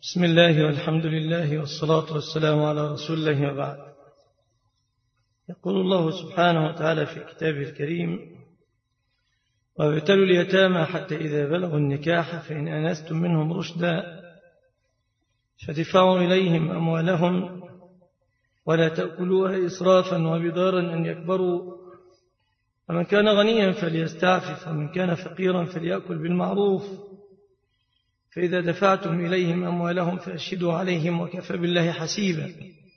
بسم الله والحمد لله والصلاة والسلام على رسول الله وبعد. يقول الله سبحانه وتعالى في كتابه الكريم: وابتلوا اليتامى حتى إذا بلغوا النكاح فإن آنستم منهم رشدا فادفعوا إليهم أموالهم ولا تأكلوها إسرافا وبدارا أن يكبروا، ومن كان غنيا فليستعفف ومن كان فقيرا فليأكل بالمعروف، فإذا دفعتم إليهم أموالهم فأشهدوا عليهم وكفى بالله حسيبا.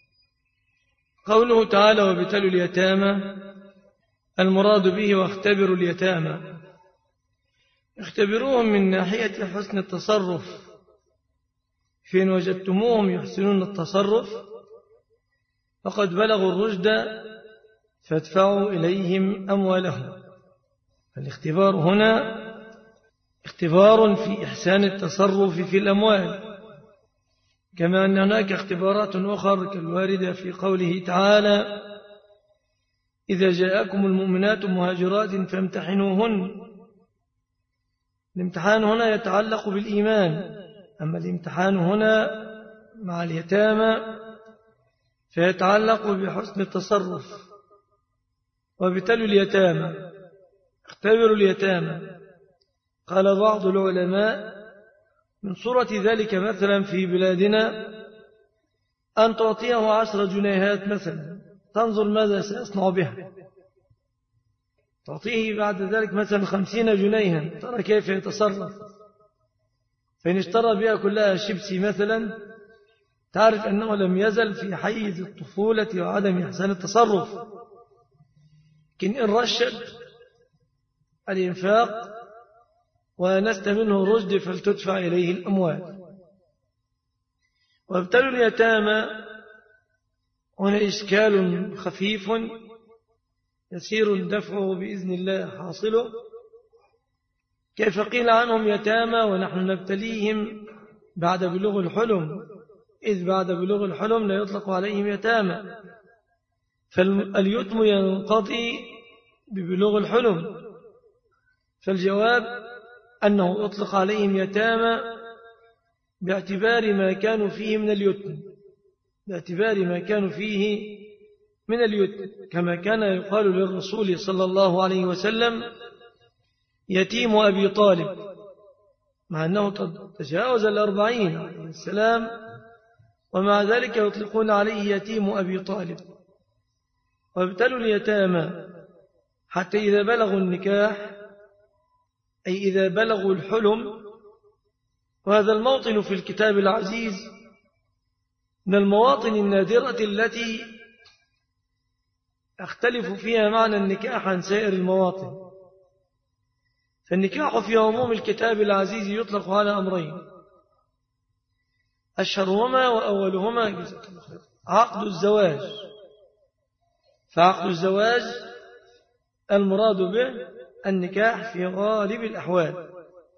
قوله تعالى: وابتلوا اليتامى، المراد به واختبروا اليتامى، اختبروهم من ناحية حسن التصرف، فإن وجدتموهم يحسنون التصرف فقد بلغوا الرشد فادفعوا إليهم أموالهم. فالاختبار هنا اختبار في إحسان التصرف في الأموال، كما أن هناك اختبارات أخرى كالواردة في قوله تعالى: إذا جاءكم المؤمنات مهاجرات فامتحنوهن. الامتحان هنا يتعلق بالإيمان، أما الامتحان هنا مع اليتامى فيتعلق بحسن التصرف. وابتلوا اليتامى، اختبروا اليتامى. قال بعض العلماء: من صورة ذلك مثلا في بلادنا أن تعطيه 10 جنيهات مثلا، تنظر ماذا سيصنع بها. تعطيه بعد ذلك مثلا 50 جنيها، ترى كيف يتصرف. فإن اشترى بها كلها شيبسي مثلا، تعرف أنه لم يزل في حيز الطفولة وعدم إحسان التصرف. لكن إن رشد الإنفاق ونست منه رشد فلتدفع إليه الأموال. وابتلوا اليتامى هنا إشكال خفيف يسير دفعه بإذن الله حاصله. كيف قيل عنهم يتامى ونحن نبتليهم بعد بلوغ الحلم، إذ بعد بلوغ الحلم لا يطلق عليهم يتامى، فاليتم ينقضي ببلوغ الحلم. فالجواب أنه أطلق عليهم يتامى باعتبار ما كانوا فيه من اليتم، باعتبار ما كانوا فيه من اليتم، كما كان يقال للرسول صلى الله عليه وسلم: يتيم أبي طالب، مع أنه تجاوز 40 عليه السلام، ومع ذلك يطلقون عليه يتيم أبي طالب. وابتلوا اليتامى حتى إذا بلغوا النكاح، أي إذا بلغوا الحلم. وهذا الموطن في الكتاب العزيز من المواطن النادرة التي أختلف فيها معنى النكاح عن سائر المواطن. فالنكاح في عموم الكتاب العزيز يطلق على أمرين، أشهرهما وأولهما عقد الزواج. فعقد الزواج المراد به النكاح في غالب الأحوال.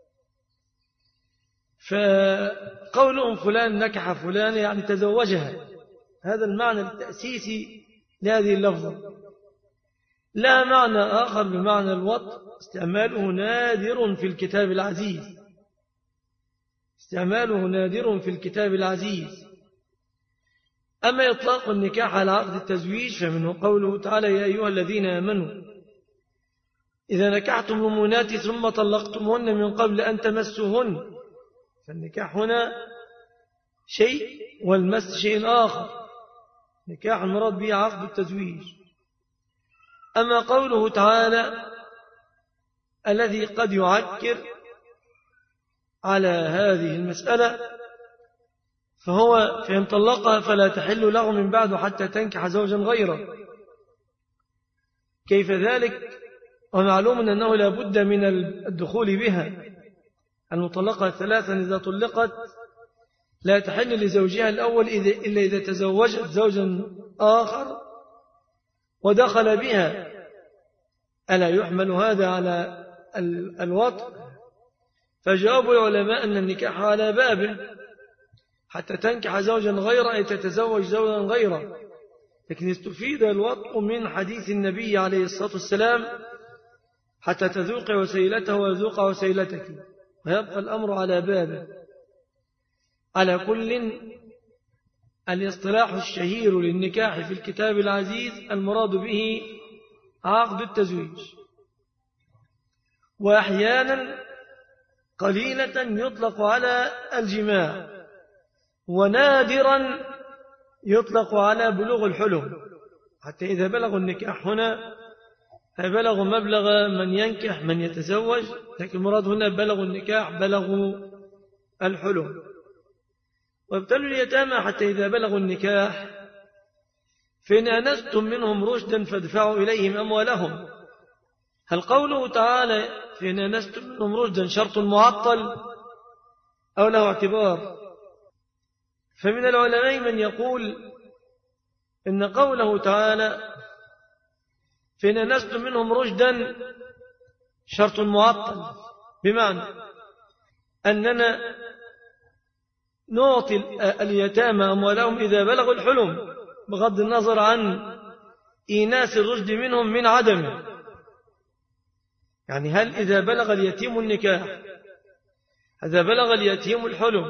فقولهم فلان نكح فلان يعني تزوجها، هذا المعنى التأسيسي لهذه اللفظة. لا معنى آخر بمعنى الوطء استعماله نادر في الكتاب العزيز، استعماله نادر في الكتاب العزيز. أما إطلاق النكاح على عقد التزويج فمنه قوله تعالى: يا أيها الذين آمنوا إذا نكحتم المؤمنات ثم طلقتمهن من قبل أن تمسوهن. فالنكاح هنا شيء والمس شيء آخر، نكاح المراد به عقد التزويج. أما قوله تعالى الذي قد يعكر على هذه المسألة فهو فإن طلقها فلا تحل له من بعد حتى تنكح زوجا غيره. كيف ذلك؟ ومعلوم أنه لا بد من الدخول بها. المطلقة 3 إذا طلقت لا تحل لزوجها الأول إلا إذا تزوجت زوجا آخر ودخل بها. ألا يحمل هذا على الوطء؟ فجواب العلماء أن النكاح على بابه حتى تنكح زوجا غيره، أي تتزوج زوجا غيره. لكن استفيد الوطء من حديث النبي عليه الصلاة والسلام: حتى تذوق وسيلته ويذوق وسيلتك، ويبقى الأمر على بابه. على كل الاصطلاح الشهير للنكاح في الكتاب العزيز المراد به عقد التزويج، وأحيانا قليلة يطلق على الجماع، ونادرا يطلق على بلوغ الحلم، حتى إذا بلغوا النكاح هنا بلغوا مبلغ من ينكح من يتزوج، لكن المراد هنا بلغوا النكاح بلغوا الحلم. وابتلوا اليتامى حتى إذا بلغوا النكاح فإن آنستم منهم رشدا فادفعوا إليهم أموالهم. هل قوله تعالى فإن آنستم منهم رشدا شرط معطل أو له اعتبار؟ فمن العلماء من يقول إن قوله تعالى فإن آنستم منهم رشدا شرط معطل، بمعنى أننا نعطي اليتامى أموالهم إذا بلغوا الحلم بغض النظر عن إيناس الرشد منهم من عدمه. يعني هل إذا بلغ اليتيم النكاح، إذا بلغ اليتيم الحلم،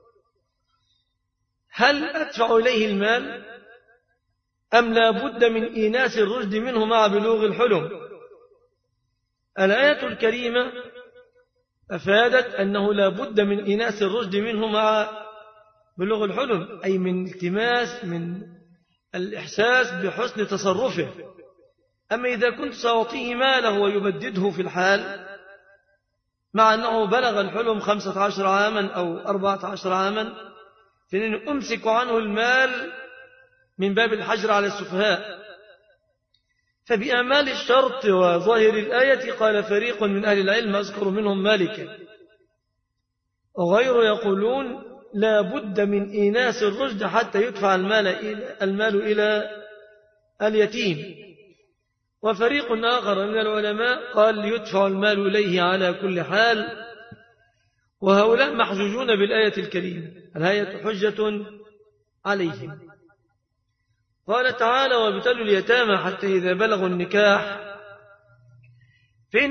هل أدفع إليه المال أم لا بد من إيناس الرشد منه مع بلوغ الحلم؟ الآية الكريمة أفادت أنه لا بد من إيناس الرشد منه مع بلوغ الحلم، أي من التماس من الإحساس بحسن تصرفه. أما إذا كنت سأعطيه ماله ويبدده في الحال مع أنه بلغ الحلم 15 عاما أو 14 عاما، فإنني أمسك عنه المال من باب الحجر على السفهاء. فبأمال الشرط وظاهر الآية قال فريق من أهل العلم أذكر منهم مالكا، وغير يقولون لا بد من إيناس الرشد حتى يدفع المال إلى اليتيم. وفريق آخر من العلماء قال يدفع المال إليه على كل حال، وهؤلاء محجوجون بالآية الكريمة، الآية حجة عليهم. قال تعالى وابتلوا اليتامى حتى إذا بلغوا النكاح فإن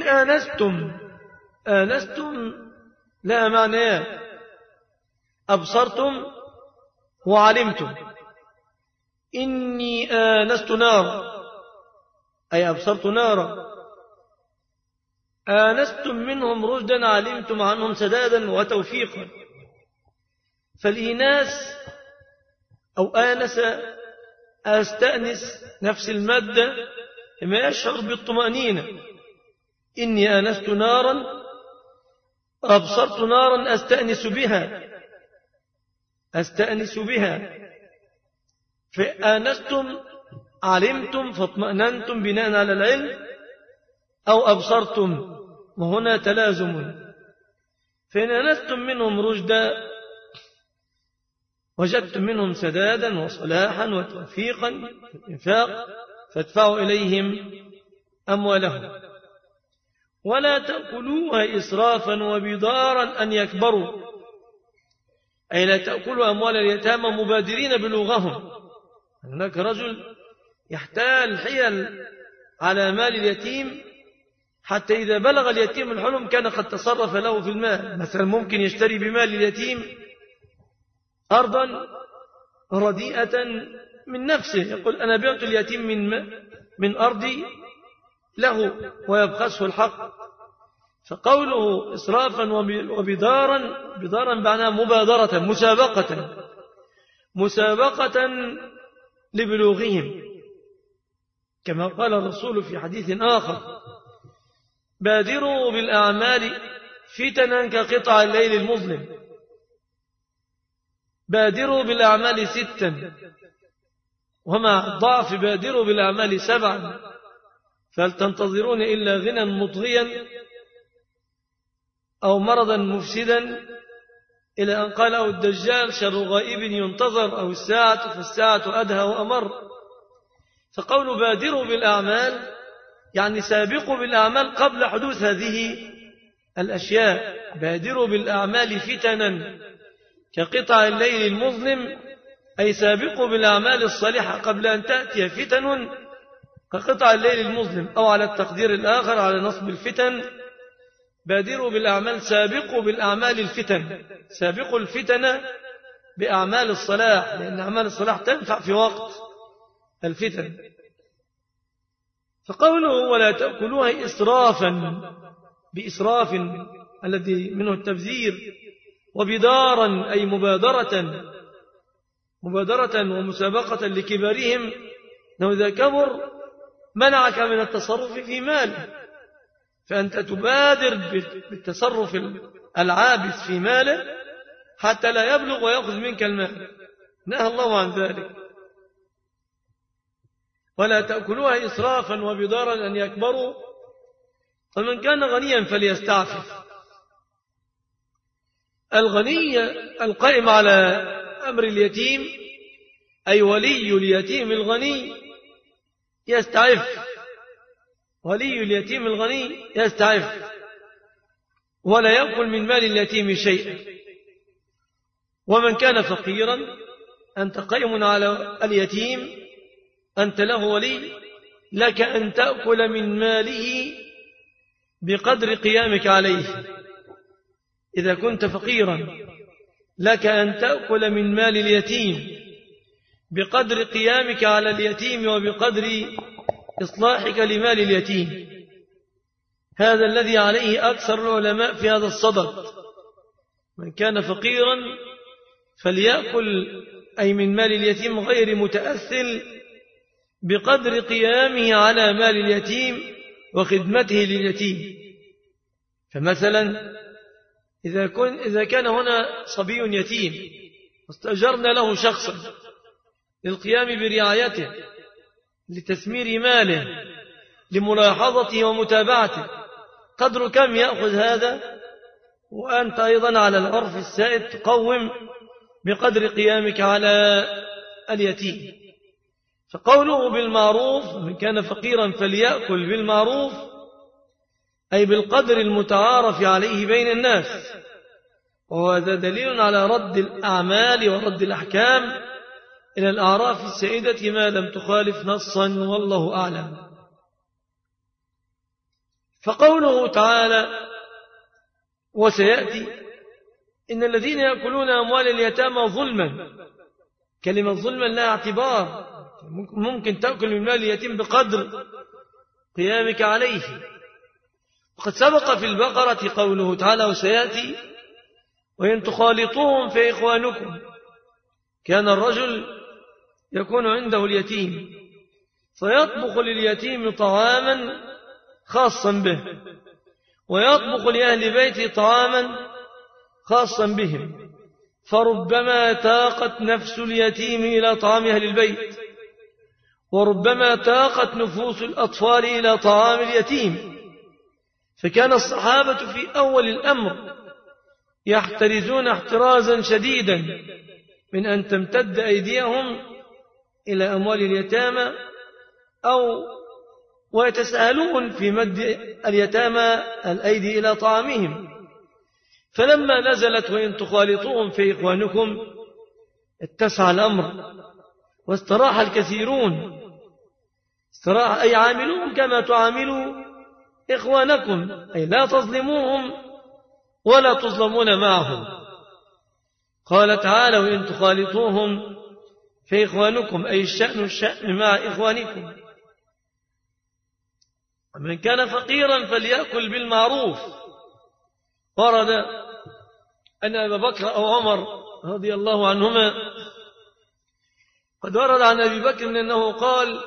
آنستم لا معنى أبصرتم وعلمتم. إني آنست نارا أي أبصرت نارا، آنستم منهم رشدا علمتم عنهم سدادا وتوفيقا. فالإيناس أو آنس أستأنس نفس المادة لما يشعر بالطمأنينة. إني آنست نارا أبصرت نارا أستأنس بها. فآنستم علمتم فاطمأننتم بناء على العلم، أو أبصرتم وهنا تلازم. فإن آنستم منهم رشدا وجدتم منهم سدادا وصلاحا وتوفيقا في الإنفاق فادفعوا إليهم أموالهم، ولا تأكلوها إسرافا وبضارا أن يكبروا، أي لا تأكلوا أموال اليتامى مبادرين بلوغهم. هناك رجل يحتال حيل على مال اليتيم حتى إذا بلغ اليتيم الحلم كان قد تصرف له في المال. مثلا ممكن يشتري بمال اليتيم أرضا رديئة من نفسه، يقول أنا بعت اليتيم من أرضي له ويبخسه الحق. فقوله إسرافا وبضارا معناه مبادرة مسابقة لبلوغهم، كما قال الرسول في حديث آخر بادروا بالأعمال فتنا كقطع الليل المظلم. بادروا بالأعمال 6، ومع الضعف بادروا بالأعمال 7، فهل تنتظرون إلا غنى مطغيا أو مرضا مفسدا، إلى أن قال الدجال شر غائب ينتظر، أو الساعة فالساعة أدهى وأمر. فقول بادروا بالأعمال يعني سابقوا بالأعمال قبل حدوث هذه الأشياء. بادروا بالأعمال فتنا كقطع الليل المظلم، أي سابقوا بالأعمال الصالحة قبل أن تأتي فتن كقطع الليل المظلم. أو على التقدير الآخر على نصب الفتن بادروا بالأعمال سابقوا بالأعمال الفتن، سابقوا الفتن بأعمال الصلاح، لأن أعمال الصلاح تنفع في وقت الفتن. فقوله ولا تأكلوها إسرافا، بإسراف الذي منه التبذير، وبدارا أي مبادرة ومسابقة لكبارهم، أنه إذا كبر منعك من التصرف في ماله، فأنت تبادر بالتصرف العابث في ماله حتى لا يبلغ ويأخذ منك المال، نهى الله عن ذلك. ولا تأكلوها إسرافا وبدارا أن يكبروا، فمن كان غنيا فليستعفف. الغني القائم على أمر اليتيم أي ولي اليتيم الغني يستعف، ولي اليتيم الغني يستعف ولا يأكل من مال اليتيم شيئا. ومن كان فقيرا أنت قائم على اليتيم، أنت له ولي، لك أن تأكل من ماله بقدر قيامك عليه. إذا كنت فقيرا لك أن تأكل من مال اليتيم بقدر قيامك على اليتيم وبقدر إصلاحك لمال اليتيم. هذا الذي عليه أكثر العلماء في هذا الصدد. من كان فقيرا فليأكل أي من مال اليتيم غير متأثل بقدر قيامه على مال اليتيم وخدمته لليتيم. فمثلا إذا كان هنا صبي يتيم واستأجرنا له شخصا للقيام برعايته، لتثمير ماله، لملاحظته ومتابعته، قدر كم يأخذ هذا؟ وأنت أيضا على العرف السائد تقوم بقدر قيامك على اليتيم. فقوله بالمعروف، من كان فقيرا فليأكل بالمعروف أي بالقدر المتعارف عليه بين الناس، وهذا دليل على رد الأعمال ورد الأحكام إلى الأعراف السائدة ما لم تخالف نصا، والله أعلم. فقوله تعالى وسيأتي إن الذين يأكلون أموال اليتامى ظلما، كلمة ظلما لا اعتبار، ممكن تأكل من مال اليتيم بقدر قيامك عليه. وقد سبق في البقرة قوله تعالى وسيأتي وإن تخالطوهم فإخوانكم. كان الرجل يكون عنده اليتيم فيطبخ لليتيم طعاما خاصا به، ويطبخ لأهل بيته طعاما خاصا بهم، فربما تاقت نفس اليتيم إلى طعام أهل البيت، وربما تاقت نفوس الأطفال إلى طعام اليتيم. فكان الصحابة في أول الأمر يحترزون احترازا شديدا من أن تمتد أيديهم إلى أموال اليتامى، ويتساهلون في مد اليتامى الأيدي إلى طعامهم. فلما نزلت وإن تخالطوهم في إخوانكم اتسع الأمر واستراح الكثيرون. استراح أي عاملوهم كما تعاملوا إخوانكم، أي لا تظلموهم ولا تظلمون معهم. قال تعالى وإن تخالطوهم في إخوانكم أي الشأن مع إخوانكم. ومن كان فقيرا فليأكل بالمعروف. ورد أن أبا بكر أو عمر رضي الله عنهما قد ورد عن أبي بكر أنه قال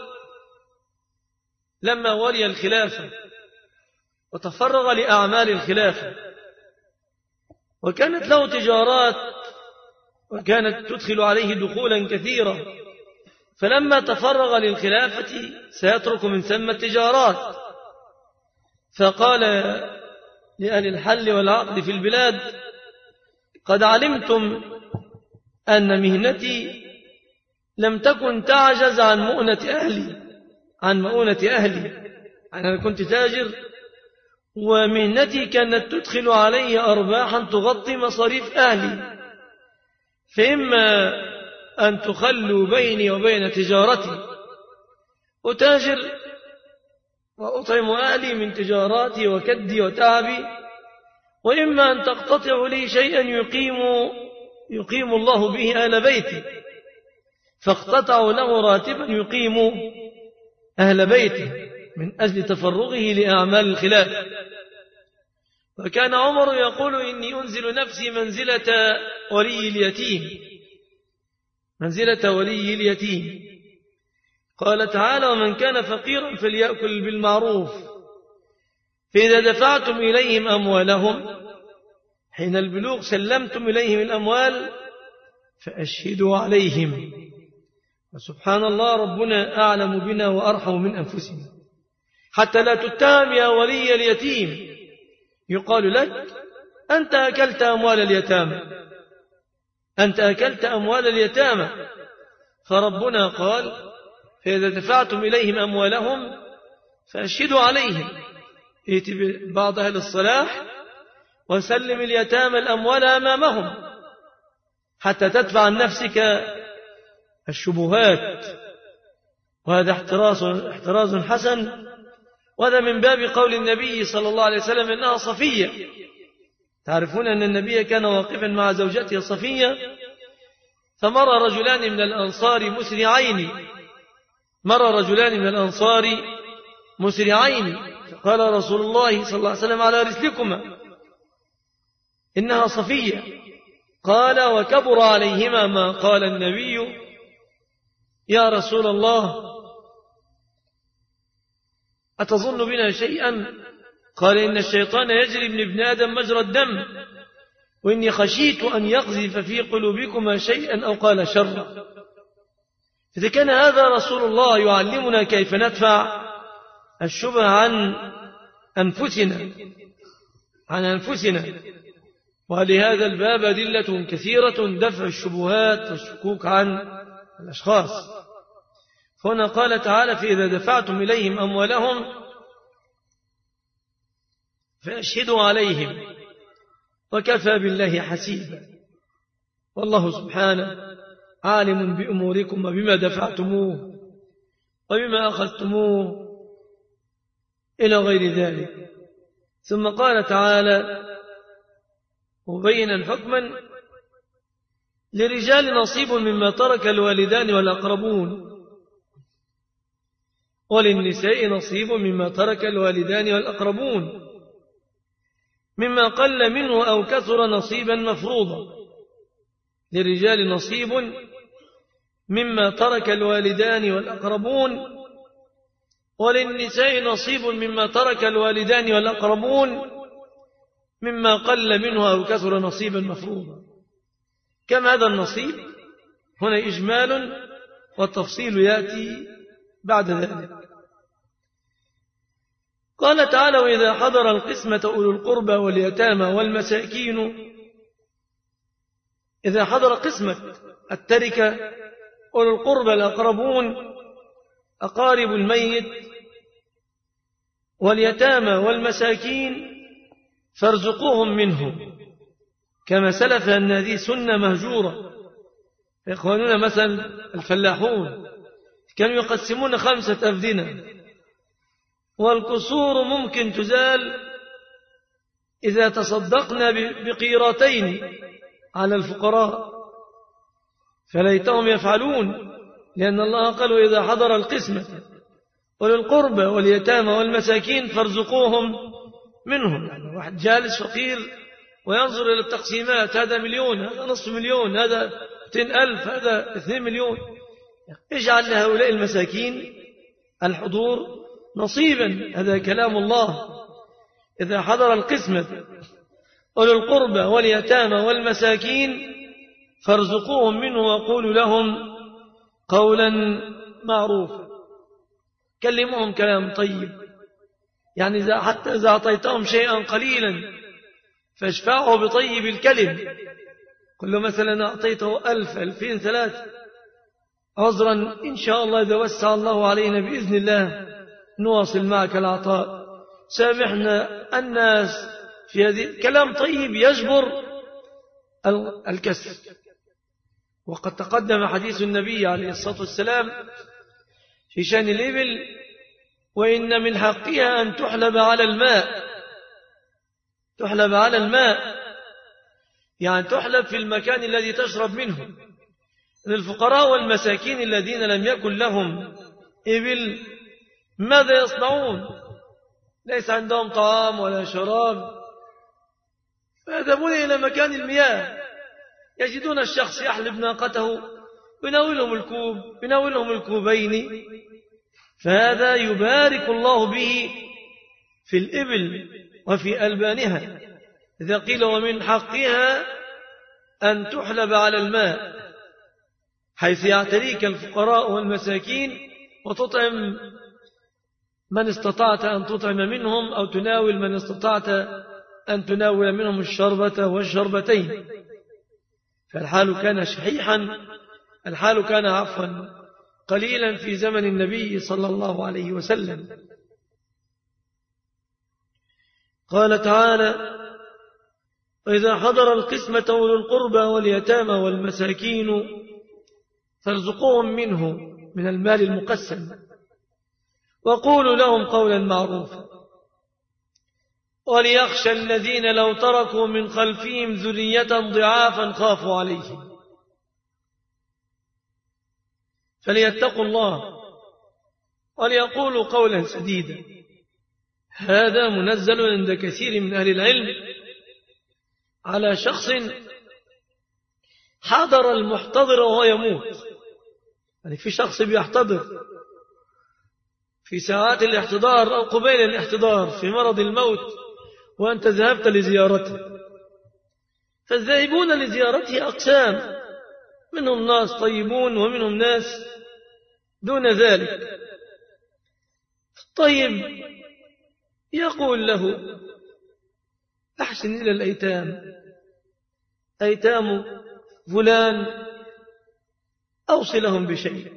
لما ولي الخلافة وتفرغ لأعمال الخلافة وكانت له تجارات وكانت تدخل عليه دخولا كثيرا، فلما تفرغ للخلافة سيترك من ثم التجارات، فقال لأهل الحل والعقد في البلاد قد علمتم أن مهنتي لم تكن تعجز عن مؤونة أهلي. أنا كنت تاجر ومهنتي كانت تدخل علي أرباحا تغطي مصاريف أهلي، فإما أن تخلوا بيني وبين تجارتي أتاجر وأطعم أهلي من تجاراتي وكدي وتعبي، وإما أن تقتطعوا لي شيئا يقيم الله به أهل بيته، فاقتطعوا له راتبا يقيم أهل بيته من أجل تفرغه لأعمال الخلافة. وكان عمر يقول إني أنزل نفسي منزلة ولي اليتيم، منزلة ولي اليتيم. قال تعالى: ومن كان فقيرا فليأكل بالمعروف، فإذا دفعتم إليهم أموالهم حين البلوغ سلمتم إليهم الأموال فأشهدوا عليهم. وسبحان الله، ربنا أعلم بنا وأرحم من أنفسنا، حتى لا تتهم يا ولي اليتيم. يقال لك: أنت أكلت أموال اليتامى، أنت أكلت أموال اليتامى. فربنا قال: فإذا دفعتم إليهم أموالهم فأشهدوا عليهم. ائت بعض أهل الصلاح وسلم اليتامى الأموال أمامهم حتى تدفع عن نفسك الشبهات، وهذا احتراز حسن. وهذا من باب قول النبي صلى الله عليه وسلم إنها صفية. تعرفون أن النبي كان واقفا مع زوجته صفية، فمر رجلان من الأنصار مسرعين، فقال رسول الله صلى الله عليه وسلم: على رسلكما، إنها صفية. قال: وكبر عليهما ما قال النبي: يا رسول الله أتظن بنا شيئا؟ قال: إن الشيطان يجري من ابن آدم مجرى الدم، وإني خشيت أن يقذف في قلوبكما شيئا أو قال شرا. إذا كان هذا رسول الله يعلمنا كيف ندفع الشبه عن أنفسنا، ولهذا الباب أدلة كثيرة دفع الشبهات والشكوك عن الأشخاص. هنا قال تعالى: فإذا دفعتم إليهم أموالهم فأشهدوا عليهم وكفى بالله حسيبا. والله سبحانه عالم بأموركم وبما دفعتموه وبما أخذتموه إلى غير ذلك. ثم قال تعالى مبينا حكما: للرجال نصيب مما ترك الوالدان والأقربون، وللنساء نصيب مما ترك الوالدان والأقربون، مما قل منه أو كثر نصيبا مفروضا. للرجال نصيب مما ترك الوالدان والأقربون، وللنساء نصيب مما ترك الوالدان والأقربون، مما قل منه أو كثر نصيبا مفروضا. كم هذا النصيب؟ هنا إجمال، والتفصيل يأتي بعد ذلك. قال تعالى: وإذا حضر القسمة أولو القربى واليتامى والمساكين. إذا حضر قسمة التركة أولو القربى الأقربون أقارب الميت واليتامى والمساكين فارزقوهم منه، كما سلف أن هذه سنة مهجورة. إخواننا مثلا الفلاحون كانوا يقسمون 5 أفدنة، والكسور ممكن تزال إذا تصدقنا بقيرتين على الفقراء، فليتهم يفعلون، لأن الله قال: وإذا حضر القسمة وللقربى واليتامى والمساكين فارزقوهم منهم. يعني واحد جالس فقير وينظر إلى التقسيمات: هذا 1,000,000، هذا نصف مليون، هذا 200,000، هذا 2 مليون. اجعل لهؤلاء المساكين الحضور نصيبا. هذا كلام الله: إذا حضر القسمة أولو القربى واليتامى والمساكين فارزقوهم منه وقولوا لهم قولا معروفا. كلموهم كلام طيب، يعني حتى إذا أعطيتهم شيئا قليلا فاشفعه بطيب الكلم. كل مثلا أعطيته 1,000، 2,000، 3 عذرا، إن شاء الله إذا وسع الله علينا بإذن الله نواصل معك العطاء، سامحنا الناس في هذه. كلام طيب يجبر الكسر. وقد تقدم حديث النبي عليه الصلاة والسلام في شأن الإبل: وإن من حقها أن تحلب على الماء، يعني تحلب في المكان الذي تشرب منه. للفقراء والمساكين الذين لم يكن لهم إبل ماذا يصنعون؟ ليس عندهم طعام ولا شراب، فيذهبون إلى مكان المياه، يجدون الشخص يحلب ناقته يناولهم الكوب، يناولهم الكوبين، فهذا يبارك الله به في الإبل وفي ألبانها. إذا قيل ومن حقها أن تحلب على الماء، حيث يعتريك الفقراء والمساكين وتطعم من استطعت أن تطعم منهم، أو تناول من استطعت أن تناول منهم الشربة والشربتين. فالحال كان شحيحا، الحال كان عفوا قليلا في زمن النبي صلى الله عليه وسلم. قال تعالى: وإذا حضر القسمة أولو القربى واليتامى والمساكين فارزقوهم منه من المال المقسم وقولوا لهم قولا معروفا وليخشى الذين لو تركوا من خلفهم ذرية ضعافا خافوا عليهم فليتقوا الله وليقولوا قولا سديدا. هذا منزل عند كثير من أهل العلم على شخص حضر المحتضر وهو يموت. يعني في شخص بيحتضر في ساعات الاحتضار أو قبيل الاحتضار في مرض الموت وأنت ذهبت لزيارته، فالذاهبون لزيارته أقسام، منهم ناس طيبون ومنهم ناس دون ذلك. الطيب يقول له: أحسن إلى الأيتام، أيتام فلان أوصلهم بشيء،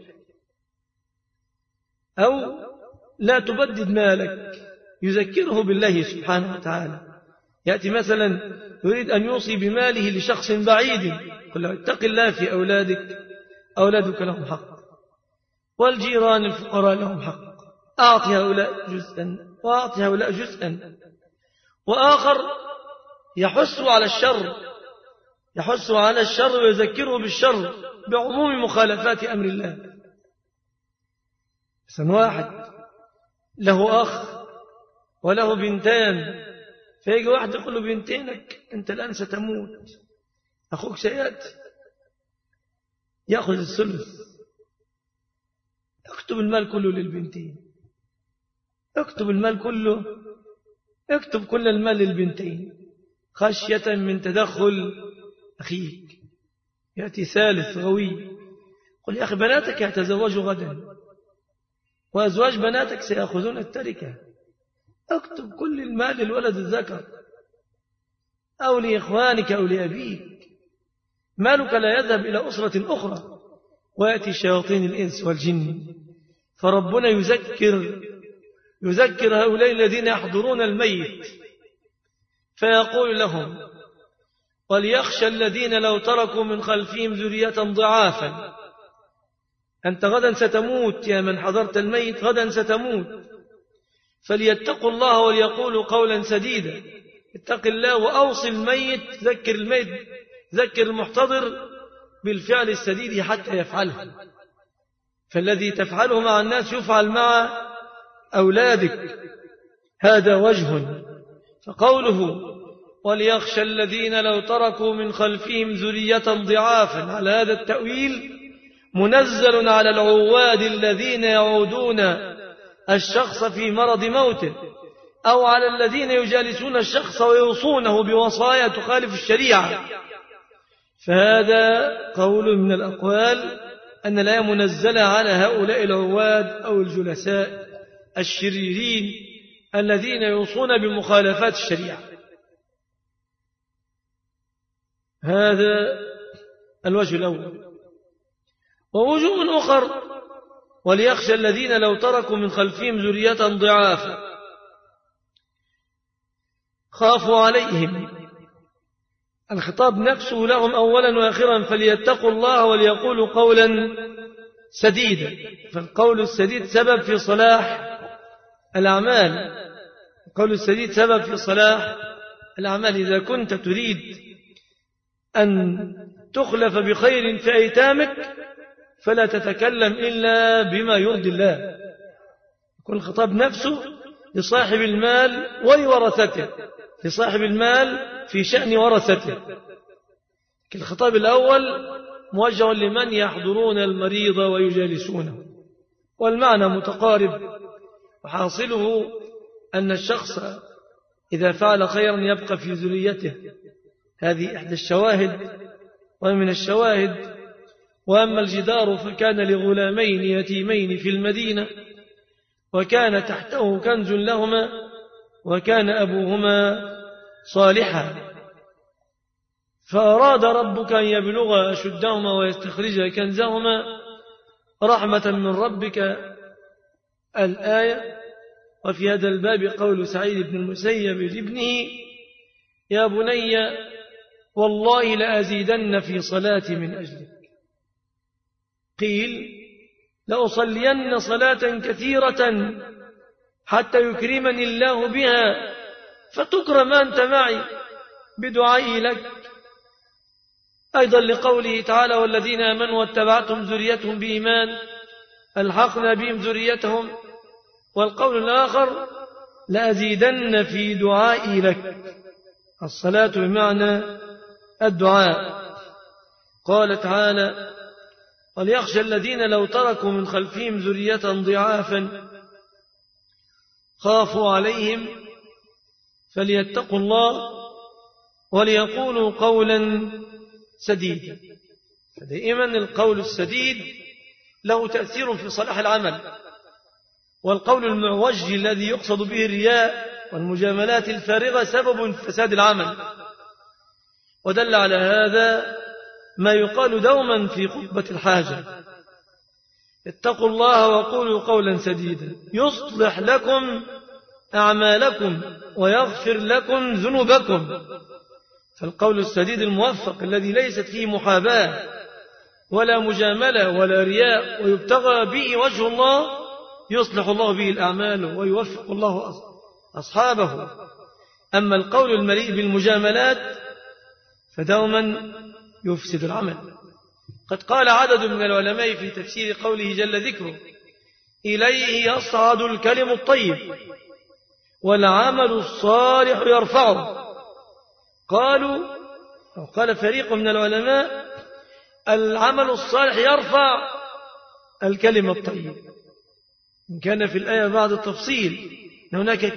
أو لا تبدد مالك، يذكره بالله سبحانه وتعالى. يأتي مثلا يريد أن يوصي بماله لشخص بعيد، قل له: اتق الله في أولادك، أولادك لهم حق، والجيران الفقراء لهم حق، أعطي هؤلاء جزءا وأعطي هؤلاء جزءا. وآخر يحث على الشر ويذكره بالشر بعموم مخالفات أمر الله. مثلا واحد له أخ وله بنتان، فيجي واحد يقول له: بنتينك أنت الآن ستموت، أخوك سيأتي يأخذ الثلث، اكتب المال كله للبنتين، اكتب المال كله، اكتب كل المال للبنتين، خشية من تدخل أخيك. يأتي ثالث غوي قل: يا أخي بناتك يتزوجوا غدا وأزواج بناتك سيأخذون التركة، اكتب كل المال للولد الذكر أو لإخوانك أو لأبيك، مالك لا يذهب إلى أسرة أخرى. ويأتي شياطين الإنس والجن، فربنا يذكر هؤلاء الذين يحضرون الميت فيقول لهم: وليخشى الذين لو تركوا من خلفهم ذرية ضعافا. أنت غدا ستموت يا من حضرت الميت، غدا ستموت، فليتقوا الله وليقولوا قولا سديدا. اتق الله وأوصي الميت، ذكر المحتضر بالفعل السديد حتى يفعله، فالذي تفعله مع الناس يفعل مع أولادك. هذا وجه. فقوله: وليخشى الذين لو تركوا من خلفهم ذرية ضعافا، على هذا التأويل منزل على العواد الذين يعودون الشخص في مرض موته، أو على الذين يجالسون الشخص ويوصونه بوصايا تخالف الشريعة. فهذا قول من الأقوال أن الآية منزلة على هؤلاء العواد أو الجلساء الشريرين الذين يوصون بمخالفات الشريعة. هذا الوجه الأول. ووجوه أخر: وليخشى الذين لو تركوا من خلفهم ذرية ضعافا خافوا عليهم، الخطاب نفسه لهم أولا وآخرا، فليتقوا الله وليقولوا قولا سديدا. فالقول السديد سبب في صلاح الأعمال، القول السديد سبب في صلاح الأعمال. إذا كنت تريد أن تخلف بخير في أيتامك فلا تتكلم إلا بما يرضي الله. يكون الخطاب نفسه لصاحب المال ولورثته، لصاحب المال في شأن ورثته. الخطاب الأول موجه لمن يحضرون المريض ويجالسونه، والمعنى متقارب، وحاصله أن الشخص إذا فعل خيرا يبقى في ذريته. هذه إحدى الشواهد ومن الشواهد. وأما الجدار فكان لغلامين يتيمين في المدينة وكان تحته كنز لهما وكان أبوهما صالحا فأراد ربك أن يبلغ أشدهما ويستخرج كنزهما رحمة من ربك الآية. وفي هذا الباب قول سعيد بن المسيب لابنه: يا بني والله لأزيدن في صلاتي من أجلك. قيل: لأصلين صلاة كثيرة حتى يكرمني الله بها فتكرم أنت معي بدعائي لك. أيضا لقوله تعالى: والذين آمنوا واتبعتهم ذريتهم بإيمان ألحقنا بهم ذريتهم. والقول الآخر: لأزيدن في دعائي لك. الصلاة بمعنى الدعاء. قال تعالى: وليخشى الذين لو تركوا من خلفهم ذرية ضعافا خافوا عليهم فليتقوا الله وليقولوا قولا سديدا. فدائما القول السديد له تأثير في صلاح العمل، والقول المعوج الذي يقصد به الرياء والمجاملات الفارغة سبب فساد العمل. ودل على هذا ما يقال دوما في خطبة الحاجة: اتقوا الله وقولوا قولا سديدا يصلح لكم أعمالكم ويغفر لكم ذنوبكم. فالقول السديد الموفق الذي ليست فيه محاباة ولا مجاملة ولا رياء ويبتغى به وجه الله يصلح الله به الأعمال ويوفق الله أصحابه. أما القول المليء بالمجاملات فدوما يفسد العمل. قد قال عدد من العلماء في تفسير قوله جل ذكره: إليه يصعد الكلم الطيب والعمل الصالح يرفعه. قالوا أو قال فريق من العلماء: العمل الصالح يرفع الكلم الطيب. إن كان في الآية بعد التفصيل هناك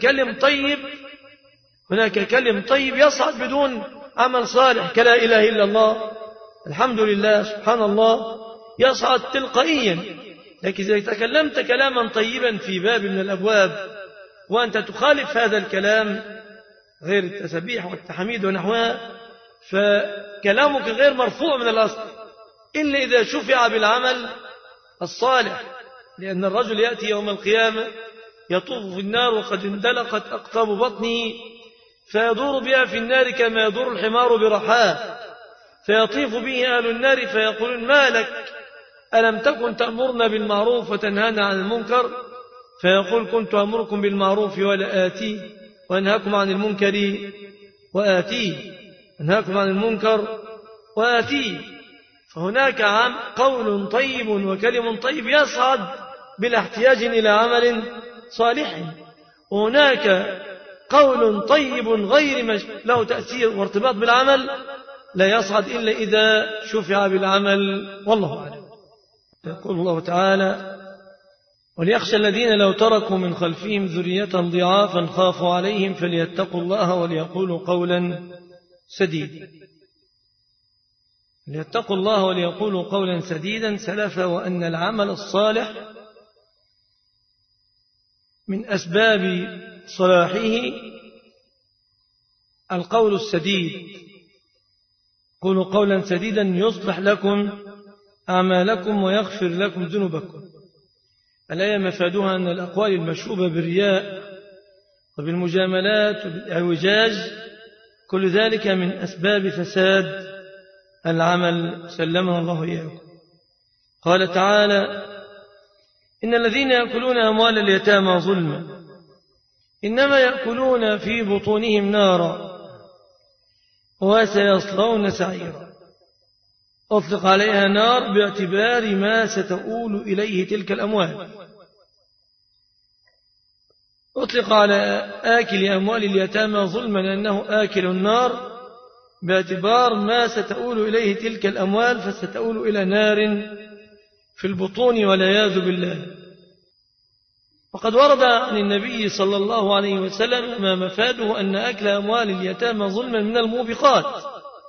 كلم طيب يصعد بدون عمل صالح كلا إله إلا الله، الحمد لله، سبحان الله، يصعد تلقائيا. لكن إذا تكلمت كلاما طيبا في باب من الأبواب وأنت تخالف هذا الكلام غير التسبيح والتحميد ونحوها فكلامك غير مرفوع من الأصل إلا إذا شفع بالعمل الصالح. لأن الرجل يأتي يوم القيامة يطوف في النار وقد اندلقت أقطاب بطنه فيدور بها في النار كما يدور الحمار برحاه، فيطيف به أهل النار فيقولون: ما لك؟ ألم تكن تأمرنا بالمعروف وتنهانا عن المنكر؟ فيقول: كنت أمركم بالمعروف ولا آتيه وأنهاكم عن المنكر وآتيه، أنهاكم عن المنكر وآتيه. فهناك قول طيب وكلم طيب يصعد بلا احتياج إلى عمل صالح، وهناك قول طيب غير له تأثير وارتباط بالعمل لا يصعد إلا إذا شفع بالعمل، والله أعلم. يقول الله تعالى: وليخشى الذين لو تركوا من خلفهم ذرية ضعافا خافوا عليهم فليتقوا الله وليقولوا قولا سديدا. ليتقوا الله وليقولوا قولا سديدا سلف وأن العمل الصالح من أسباب صلاحه القول السديد. قولوا قولا سديدا يصلح لكم أعمالكم ويغفر لكم ذنوبكم. الآية مفادها أن الأقوال المشوبة بالرياء وبالمجاملات وبالإعوجاج كل ذلك من أسباب فساد العمل، سلمنا الله إياه. قال تعالى: إن الذين يأكلون أموال اليتامى ظلما إنما يأكلون في بطونهم نارا وسيصلون سعيرا. أطلق عليها نار باعتبار ما ستؤول إليه تلك الأموال. أطلق على آكل أموال اليتامى ظلما أنه آكل النار باعتبار ما ستؤول إليه تلك الأموال، فستؤول إلى نار في البطون والعياذ بالله. وقد ورد عن النبي صلى الله عليه وسلم ما مفاده أن أكل أموال اليتامى ظلما من الموبقات،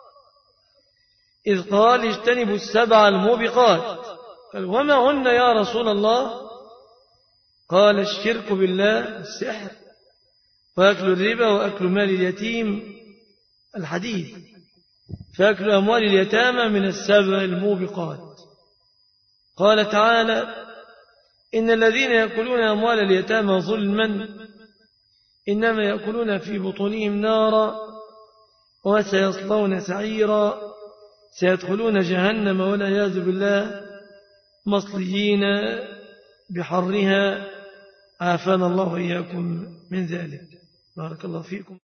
إذ قال اجتنبوا السبع الموبقات. قال وما هن يا رسول الله؟ قال الشرك بالله، السحر، وأكل الربا، وأكل مال اليتيم، الحديث. فأكل أموال اليتامى من السبع الموبقات. قال تعالى إن الذين يأكلون أموال اليتامى ظلما إنما يأكلون في بطونهم نارا وسيصلون سعيرا، سيدخلون جهنم والعياذ بالله مصليين بحرها، عافانا الله وإياكم من ذلك. بارك الله فيكم.